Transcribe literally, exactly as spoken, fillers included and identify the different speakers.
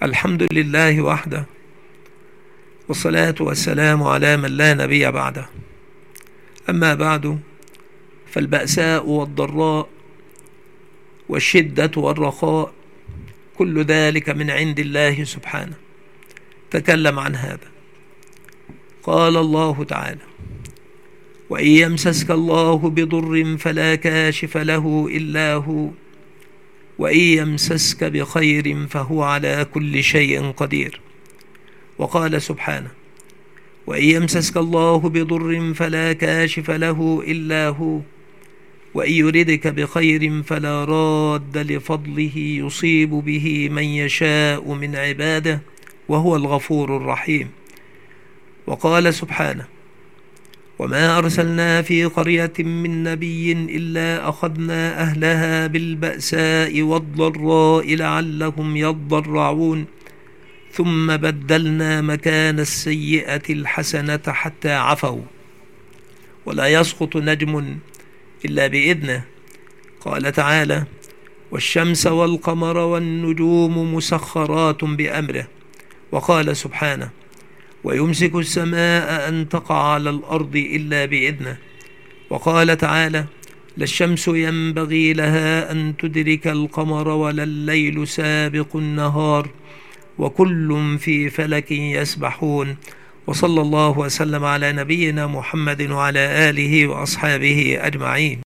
Speaker 1: الحمد لله وحده، والصلاة والسلام على من لا نبي بعده. أما بعد، فالبأساء والضراء والشدة والرخاء كل ذلك من عند الله سبحانه. تكلم عن هذا، قال الله تعالى: وإن يمسسك الله بضر فلا كاشف له إلا هو، وإن يمسسك بخير فهو على كل شيء قدير. وقال سبحانه: وإن يمسسك الله بضر فلا كاشف له إلا هو، وإن يردك بخير فلا راد لفضله يصيب به من يشاء من عباده وهو الغفور الرحيم. وقال سبحانه: وما أرسلنا في قرية من نبي إلا أخذنا أهلها بالبأساء والضراء لعلهم يضرعون ثم بدلنا مكان السيئة الحسنة حتى عفوا. ولا يسقط نجم إلا بإذنه. قال تعالى: والشمس والقمر والنجوم مسخرات بأمره. وقال سبحانه: ويمسك السماء أن تقع على الأرض إلا بإذنه. وقال تعالى: لا الشمس ينبغي لها أن تدرك القمر ولا الليل سابق النهار وكل في فلك يسبحون. وصلى الله وسلم على نبينا محمد وعلى آله وأصحابه أجمعين.